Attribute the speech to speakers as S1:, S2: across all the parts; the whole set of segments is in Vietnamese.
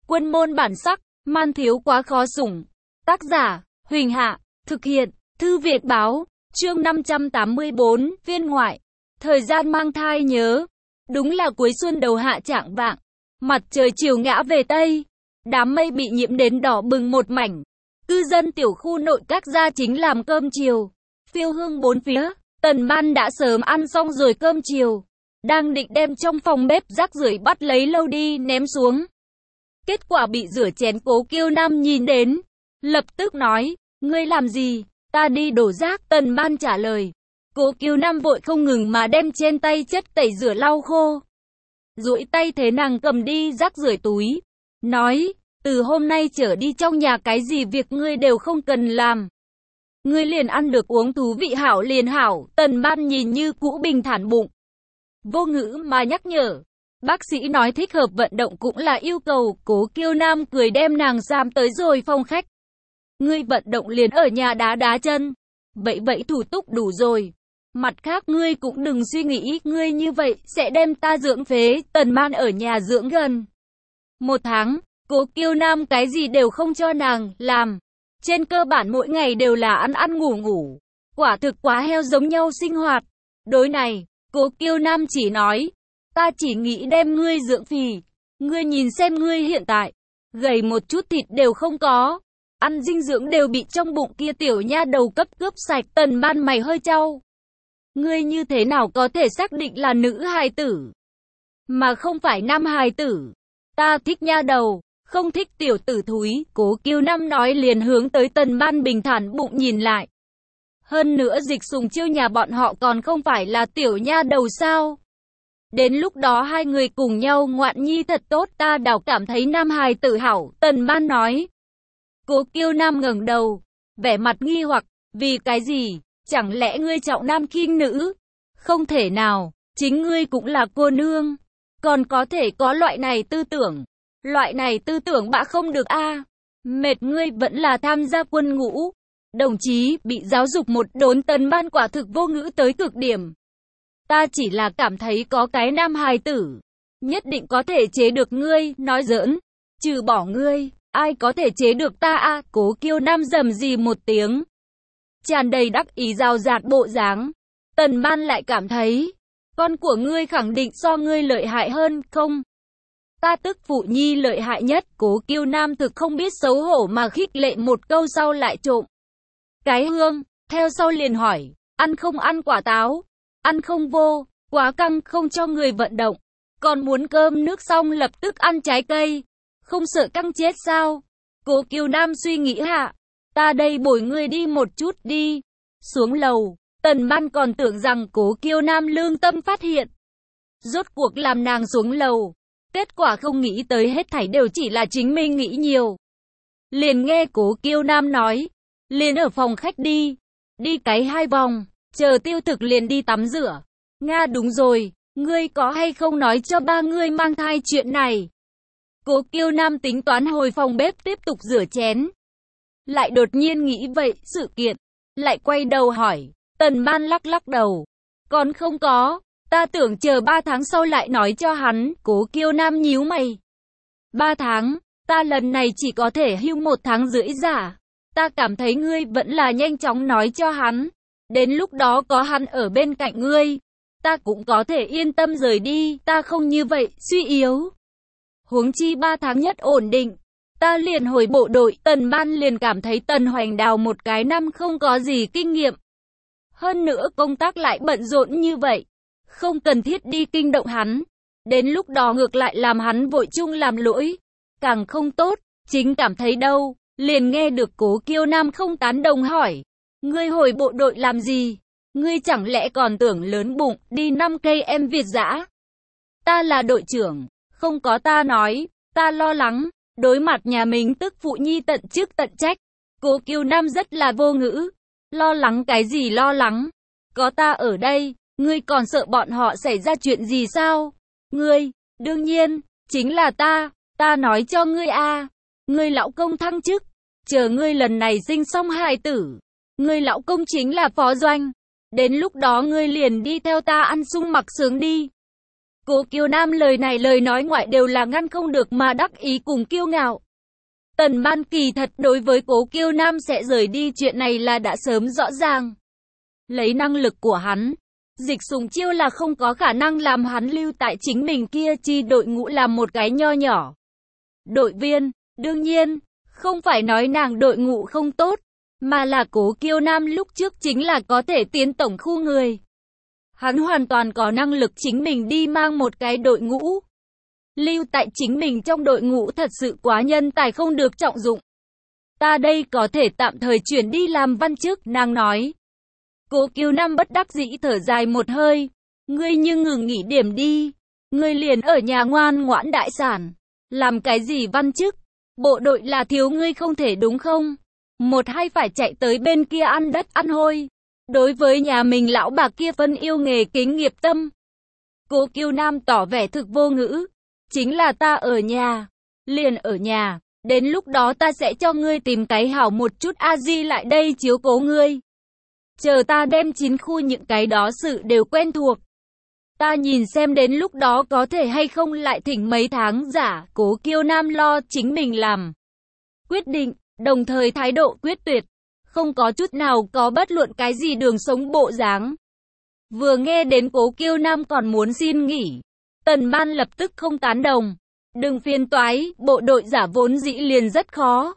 S1: Quân môn bản sắc, man thiếu quá khó sủng. Tác giả, Huỳnh Hạ, thực hiện, Thư Việt Báo, chương 584, phiên ngoại. Thời gian mang thai nhớ. Đúng là cuối xuân đầu hạ chạng vạng. Mặt trời chiều ngã về Tây. Đám mây bị nhiễm đến đỏ bừng một mảnh. Cư dân tiểu khu nội các gia chính làm cơm chiều. Phiêu hương bốn phía. Tần Ban đã sớm ăn xong rồi cơm chiều. Đang định đem trong phòng bếp rác rưởi bắt lấy lâu đi ném xuống. Kết quả bị rửa chén Cố Kiêu Nam nhìn đến. Lập tức nói, ngươi làm gì? Ta đi đổ rác. Tần Ban trả lời. Cố Kiêu Nam vội không ngừng mà đem trên tay chất tẩy rửa lau khô. Duỗi tay thế nàng cầm đi rác rưởi túi. Nói, từ hôm nay trở đi trong nhà cái gì việc ngươi đều không cần làm. Ngươi liền ăn được uống thú vị hảo liền hảo. Tần Ban nhìn như cũ bình thản bụng. Vô ngữ mà nhắc nhở. Bác sĩ nói thích hợp vận động cũng là yêu cầu. Cố Kiêu Nam cười đem nàng giam tới rồi phòng khách. Ngươi vận động liền ở nhà đá đá chân. Vậy thủ tục đủ rồi. Mặt khác ngươi cũng đừng suy nghĩ ngươi như vậy sẽ đem ta dưỡng phế. Tần Ban ở nhà dưỡng gần 1 tháng. Cố Kiêu Nam cái gì đều không cho nàng làm. Trên cơ bản mỗi ngày đều là ăn ngủ. Quả thực quá heo giống nhau sinh hoạt. Đối này, Cố Kiêu Nam chỉ nói. Ta chỉ nghĩ đem ngươi dưỡng phì. Ngươi nhìn xem ngươi hiện tại. Gầy một chút thịt đều không có. Ăn dinh dưỡng đều bị trong bụng kia tiểu nha đầu cấp cướp sạch. Tần Ban mày hơi chau. Ngươi như thế nào có thể xác định là nữ hài tử, mà không phải nam hài tử? Ta thích nha đầu, không thích tiểu tử thúi. Cố Kiêu Nam nói liền hướng tới Tần Ban bình thản bụng nhìn lại. Hơn nữa Dịch Sùng Chiêu nhà bọn họ còn không phải là tiểu nha đầu sao? Đến lúc đó hai người cùng nhau ngoạn nhi thật tốt. Ta đảo cảm thấy nam hài tử hảo. Tần Ban nói. Cố Kiêu Nam ngẩng đầu, vẻ mặt nghi hoặc. Vì cái gì? Chẳng lẽ ngươi trọng nam khinh nữ? Không thể nào, chính ngươi cũng là cô nương, còn có thể có loại này tư tưởng. Loại này tư tưởng bạ không được a. Mệt ngươi vẫn là tham gia quân ngũ. Đồng chí bị giáo dục một đốn. Tần Ban quả thực vô ngữ tới cực điểm. Ta chỉ là cảm thấy có cái nam hài tử nhất định có thể chế được ngươi. Nói giỡn, trừ bỏ ngươi, ai có thể chế được ta a? Cố Kiêu Nam rầm rì một tiếng, tràn đầy đắc ý rào rạt bộ dáng. Tần Ban lại cảm thấy, con của ngươi khẳng định so ngươi lợi hại hơn, không? Ta tức phụ nhi lợi hại nhất. Cố Kiêu Nam thực không biết xấu hổ mà khích lệ một câu sau lại trộm cái hương, theo sau liền hỏi, ăn không ăn quả táo? Ăn không vô, quá căng không cho người vận động. Còn muốn cơm nước xong lập tức ăn trái cây, không sợ căng chết sao? Cố Kiêu Nam suy nghĩ hạ. Ta đây bồi ngươi đi một chút đi. Xuống lầu, Tần Ban còn tưởng rằng Cố Kiêu Nam lương tâm phát hiện. Rốt cuộc làm nàng xuống lầu. Kết quả không nghĩ tới hết thảy đều chỉ là chính mình nghĩ nhiều. Liền nghe Cố Kiêu Nam nói. Liền ở phòng khách đi. Đi cái 2 vòng. Chờ tiêu thực liền đi tắm rửa. Nga đúng rồi. Ngươi có hay không nói cho ba ngươi mang thai chuyện này? Cố Kiêu Nam tính toán hồi phòng bếp tiếp tục rửa chén. Lại đột nhiên nghĩ vậy sự kiện, lại quay đầu hỏi. Tần Ban lắc đầu. Còn không có, ta tưởng chờ 3 tháng sau lại nói cho hắn. Cố Kiêu Nam nhíu mày. 3 tháng, ta lần này chỉ có thể hưu 1 tháng rưỡi giả. Ta cảm thấy ngươi vẫn là nhanh chóng nói cho hắn. Đến lúc đó có hắn ở bên cạnh ngươi, ta cũng có thể yên tâm rời đi. Ta không như vậy, suy yếu. Huống chi 3 tháng nhất ổn định. Ta liền hồi bộ đội. Tần Ban liền cảm thấy Tần Hoành Đào một cái năm không có gì kinh nghiệm. Hơn nữa công tác lại bận rộn như vậy. Không cần thiết đi kinh động hắn. Đến lúc đó ngược lại làm hắn vội chung làm lỗi. Càng không tốt. Chính cảm thấy đâu. Liền nghe được Cố Kiêu Nam không tán đồng hỏi. Ngươi hồi bộ đội làm gì? Ngươi chẳng lẽ còn tưởng lớn bụng đi 5 cây em Việt dã? Ta là đội trưởng. Không có ta nói. Ta lo lắng. Đối mặt nhà mình tức phụ nhi tận chức tận trách. Cố Kiêu Nam rất là vô ngữ. Lo lắng cái gì lo lắng? Có ta ở đây, ngươi còn sợ bọn họ xảy ra chuyện gì sao? Ngươi, đương nhiên, chính là ta nói cho ngươi a, ngươi lão công thăng chức, chờ ngươi lần này sinh xong hài tử, ngươi lão công chính là phó doanh. Đến lúc đó ngươi liền đi theo ta ăn sung mặc sướng đi. Cố Kiêu Nam lời này lời nói ngoại đều là ngăn không được mà đắc ý cùng kiêu ngạo. Tần Ban kỳ thật đối với Cố Kiêu Nam sẽ rời đi chuyện này là đã sớm rõ ràng. Lấy năng lực của hắn, Dịch Sùng Chiêu là không có khả năng làm hắn lưu tại chính mình kia chi đội ngũ làm một cái nho nhỏ đội viên. Đương nhiên, không phải nói nàng đội ngũ không tốt, mà là Cố Kiêu Nam lúc trước chính là có thể tiến tổng khu người. Hắn hoàn toàn có năng lực chính mình đi mang một cái đội ngũ. Lưu tại chính mình trong đội ngũ thật sự quá nhân tài không được trọng dụng. Ta đây có thể tạm thời chuyển đi làm văn chức, nàng nói. Cố Kiêu Nam bất đắc dĩ thở dài một hơi. Ngươi nhưng ngừng nghỉ điểm đi. Ngươi liền ở nhà ngoan ngoãn đại sản. Làm cái gì văn chức? Bộ đội là thiếu ngươi không thể đúng không? Một hay phải chạy tới bên kia ăn đất ăn hôi. Đối với nhà mình lão bà kia phân yêu nghề kính nghiệp tâm. Cố Kiêu Nam tỏ vẻ thực vô ngữ. Chính là ta ở nhà. Liền ở nhà. Đến lúc đó ta sẽ cho ngươi tìm cái hảo một chút A-di lại đây chiếu cố ngươi. Chờ ta đem 9 khu những cái đó sự đều quen thuộc. Ta nhìn xem đến lúc đó có thể hay không lại thỉnh mấy tháng giả. Cố Kiêu Nam lo chính mình làm quyết định, đồng thời thái độ quyết tuyệt. Không có chút nào có bất luận cái gì đường sống bộ dáng. Vừa nghe đến Cố Kiêu Nam còn muốn xin nghỉ, Tần Ban lập tức không tán đồng. Đừng phiền toái, bộ đội giả vốn dĩ liền rất khó.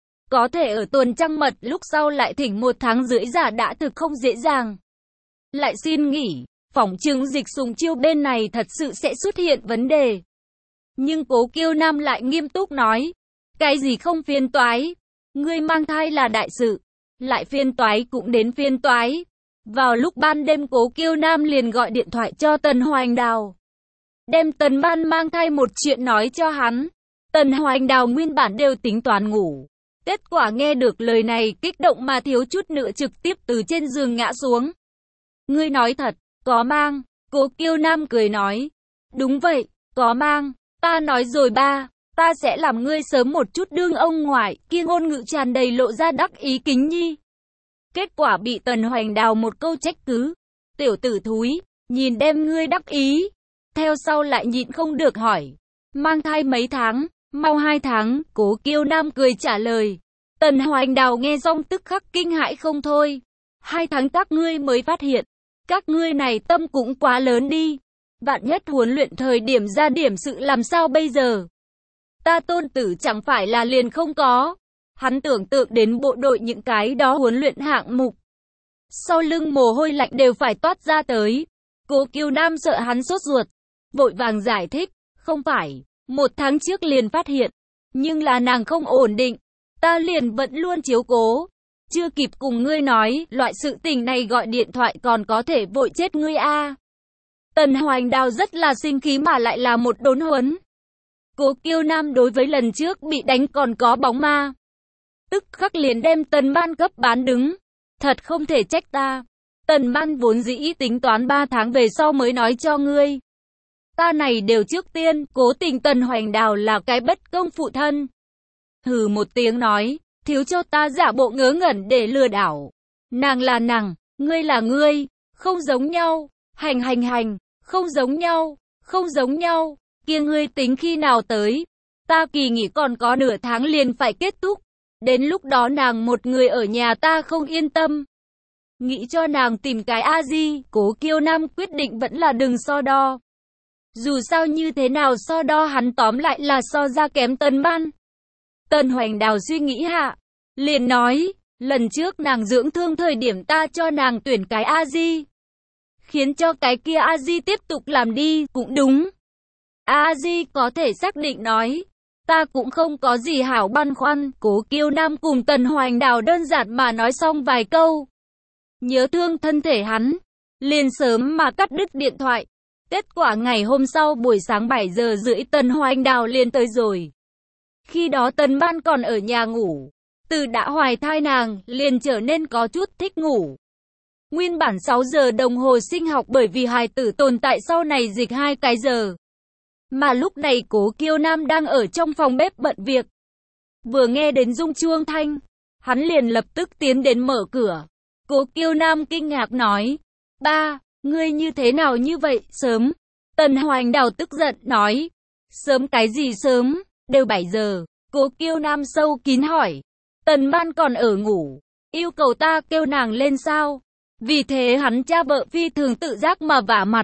S1: Có thể ở tuần trăng mật lúc sau lại thỉnh 1 tháng rưỡi giả đã thực không dễ dàng. Lại xin nghỉ, phỏng chừng Dịch Sùng Chiêu bên này thật sự sẽ xuất hiện vấn đề. Nhưng Cố Kiêu Nam lại nghiêm túc nói, cái gì không phiền toái, ngươi mang thai là đại sự, lại phiền toái cũng đến phiền toái. Vào lúc ban đêm Cố Kiêu Nam liền gọi điện thoại cho Tần Hoành Đào. Đem Tần Ban mang thai một chuyện nói cho hắn. Tần Hoành Đào nguyên bản đều tính toán ngủ. Kết quả nghe được lời này kích động mà thiếu chút nữa trực tiếp từ trên giường ngã xuống. Ngươi nói thật, có mang. Cố Kiêu Nam cười nói. Đúng vậy, có mang. Ta nói rồi ba, ta sẽ làm ngươi sớm một chút đương ông ngoại. Kia ngôn ngữ tràn đầy lộ ra đắc ý kính nhi. Kết quả bị Tần Hoành Đào một câu trách cứ. Tiểu tử thúi, nhìn đem ngươi đắc ý. Theo sau lại nhịn không được hỏi. Mang thai mấy tháng? Mau 2 tháng, Cố Kiêu Nam cười trả lời. Tần Hoành Đào nghe xong tức khắc kinh hãi không thôi. 2 tháng các ngươi mới phát hiện. Các ngươi này tâm cũng quá lớn đi. Vạn nhất huấn luyện thời điểm ra điểm sự làm sao bây giờ? Ta tôn tử chẳng phải là liền không có. Hắn tưởng tượng đến bộ đội những cái đó huấn luyện hạng mục. Sau lưng mồ hôi lạnh đều phải toát ra tới. Cố Kiêu Nam sợ hắn sốt ruột. Vội vàng giải thích. Không phải, 1 tháng trước liền phát hiện. Nhưng là nàng không ổn định. Ta liền vẫn luôn chiếu cố. Chưa kịp cùng ngươi nói, loại sự tình này gọi điện thoại còn có thể vội chết ngươi a. Tần Hoành Đào rất là sinh khí mà lại là một đốn huấn. Cố Kiêu Nam đối với lần trước bị đánh còn có bóng ma. Tức khắc liền đem Tần Ban cấp bán đứng. Thật không thể trách ta. Tần Ban vốn dĩ tính toán 3 tháng về sau mới nói cho ngươi. Ta này đều trước tiên, cố tình Tần Hoành Đào là cái bất công phụ thân. Hừ một tiếng nói, thiếu cho ta giả bộ ngớ ngẩn để lừa đảo. Nàng là nàng, ngươi là ngươi, không giống nhau, hành, không giống nhau, không giống nhau, kia ngươi tính khi nào tới. Ta kỳ nghỉ còn có nửa tháng liền phải kết thúc, đến lúc đó nàng một người ở nhà ta không yên tâm. Nghĩ cho nàng tìm cái A-di, Cố Kiêu Nam quyết định vẫn là đừng so đo. Dù sao như thế nào so đo hắn tóm lại là so ra kém Tần Ban. Tần Hoành Đào suy nghĩ hạ, liền nói, lần trước nàng dưỡng thương thời điểm ta cho nàng tuyển cái A-di. Khiến cho cái kia A-di tiếp tục làm đi, cũng đúng. A-di có thể xác định nói, ta cũng không có gì hảo băn khoăn. Cố Kiêu Nam cùng Tần Hoành Đào đơn giản mà nói xong vài câu. Nhớ thương thân thể hắn, liền sớm mà cắt đứt điện thoại. Kết quả ngày hôm sau buổi sáng 7 giờ rưỡi Tần Hoành Đào liền tới rồi. Khi đó Tần Ban còn ở nhà ngủ. Từ đã hoài thai nàng, liền trở nên có chút thích ngủ. Nguyên bản 6 giờ đồng hồ sinh học bởi vì hài tử tồn tại sau này dịch 2 cái giờ. Mà lúc này Cố Kiêu Nam đang ở trong phòng bếp bận việc. Vừa nghe đến rung chuông thanh, hắn liền lập tức tiến đến mở cửa. Cố Kiêu Nam kinh ngạc nói, ba, ngươi như thế nào như vậy, sớm. Tần Hoành Đào tức giận nói. Sớm cái gì sớm, đều 7 giờ. Cố Kiêu Nam sâu kín hỏi. Tần Ban còn ở ngủ, yêu cầu ta kêu nàng lên sao? Vì thế hắn cha vợ phi thường tự giác mà vả mặt.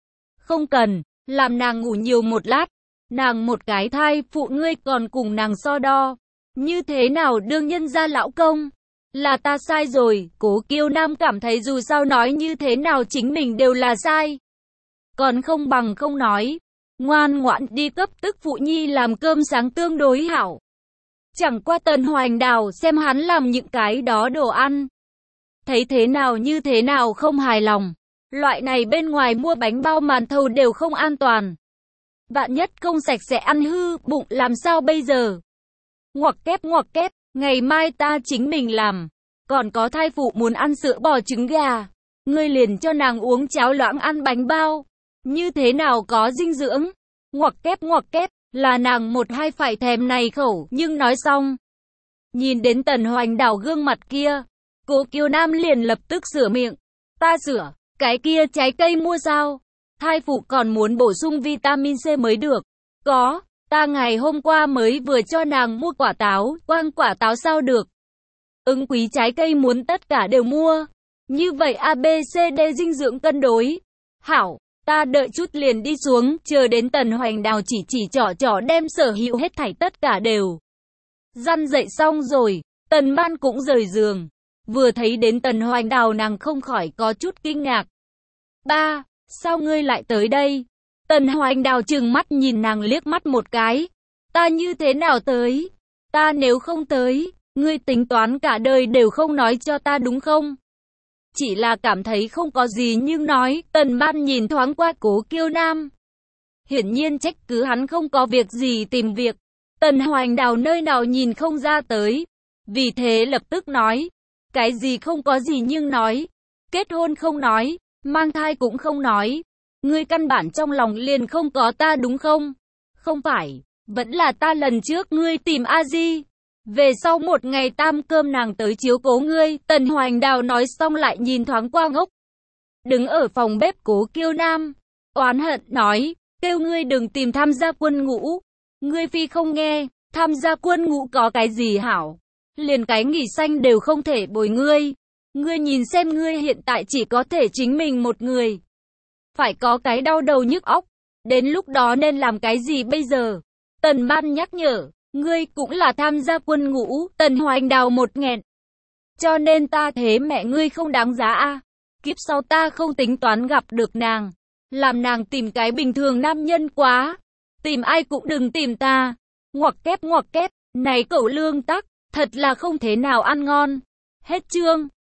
S1: Không cần, làm nàng ngủ nhiều một lát. Nàng một cái thai phụ ngươi còn cùng nàng so đo. Như thế nào đương nhân gia lão công? Là ta sai rồi. Cố Kiêu Nam cảm thấy dù sao nói như thế nào chính mình đều là sai. Còn không bằng không nói. Ngoan ngoãn đi cấp tức phụ nhi làm cơm sáng tương đối hảo. Chẳng qua Tần Hoành Đào xem hắn làm những cái đó đồ ăn. Thấy thế nào như thế nào không hài lòng. Loại này bên ngoài mua bánh bao màn thầu đều không an toàn. Vạn nhất không sạch sẽ ăn hư bụng làm sao bây giờ? Ngoặc kép, ngày mai ta chính mình làm. Còn có thai phụ muốn ăn sữa bò trứng gà. Ngươi liền cho nàng uống cháo loãng ăn bánh bao. Như thế nào có dinh dưỡng? Ngoặc kép, là nàng một hai phải thèm này khẩu, nhưng nói xong. Nhìn đến Tần Hoành Đào gương mặt kia, Cố Kiêu Nam liền lập tức sửa miệng. Ta sửa, cái kia trái cây mua sao? Thai phụ còn muốn bổ sung vitamin C mới được. Có, ta ngày hôm qua mới vừa cho nàng mua quả táo, quang quả táo sao được? Quý trái cây muốn tất cả đều mua. Như vậy ABCD dinh dưỡng cân đối. Hảo, ta đợi chút liền đi xuống, chờ đến Tần Hoành Đào chỉ trỏ đem sở hữu hết thảy tất cả đều. Răn dậy xong rồi, Tần Ban cũng rời giường. Vừa thấy đến Tần Hoành Đào nàng không khỏi có chút kinh ngạc. Ba, sao ngươi lại tới đây? Tần Hoành Đào trừng mắt nhìn nàng liếc mắt một cái. Ta như thế nào tới? Ta nếu không tới, ngươi tính toán cả đời đều không nói cho ta đúng không? Chỉ là cảm thấy không có gì nhưng nói. Tần Ban nhìn thoáng qua Cố Kiêu Nam. Hiển nhiên trách cứ hắn không có việc gì tìm việc. Tần Hoành Đào nơi nào nhìn không ra tới. Vì thế lập tức nói. Cái gì không có gì nhưng nói. Kết hôn không nói. Mang thai cũng không nói. Ngươi căn bản trong lòng liền không có ta đúng không? Không phải. Vẫn là ta lần trước ngươi tìm A-di. Về sau một ngày tam cơm nàng tới chiếu cố ngươi. Tần Hoành Đào nói xong lại nhìn thoáng qua ngốc. Đứng ở phòng bếp Cố Kiêu Nam. Oán hận nói. Kêu ngươi đừng tìm tham gia quân ngũ. Ngươi phi không nghe. Tham gia quân ngũ có cái gì hảo? Liền cái nghỉ xanh đều không thể bồi ngươi. Ngươi nhìn xem ngươi hiện tại chỉ có thể chính mình một người. Phải có cái đau đầu nhức óc. Đến lúc đó nên làm cái gì bây giờ? Tần Ban nhắc nhở. Ngươi cũng là tham gia quân ngũ. Tần Hoành Đào một nghẹn. Cho nên ta thế mẹ ngươi không đáng giá a. Kiếp sau ta không tính toán gặp được nàng. Làm nàng tìm cái bình thường nam nhân quá. Tìm ai cũng đừng tìm ta. Ngoặc kép. Này cậu lương tắc. Thật là không thế nào ăn ngon. Hết chương.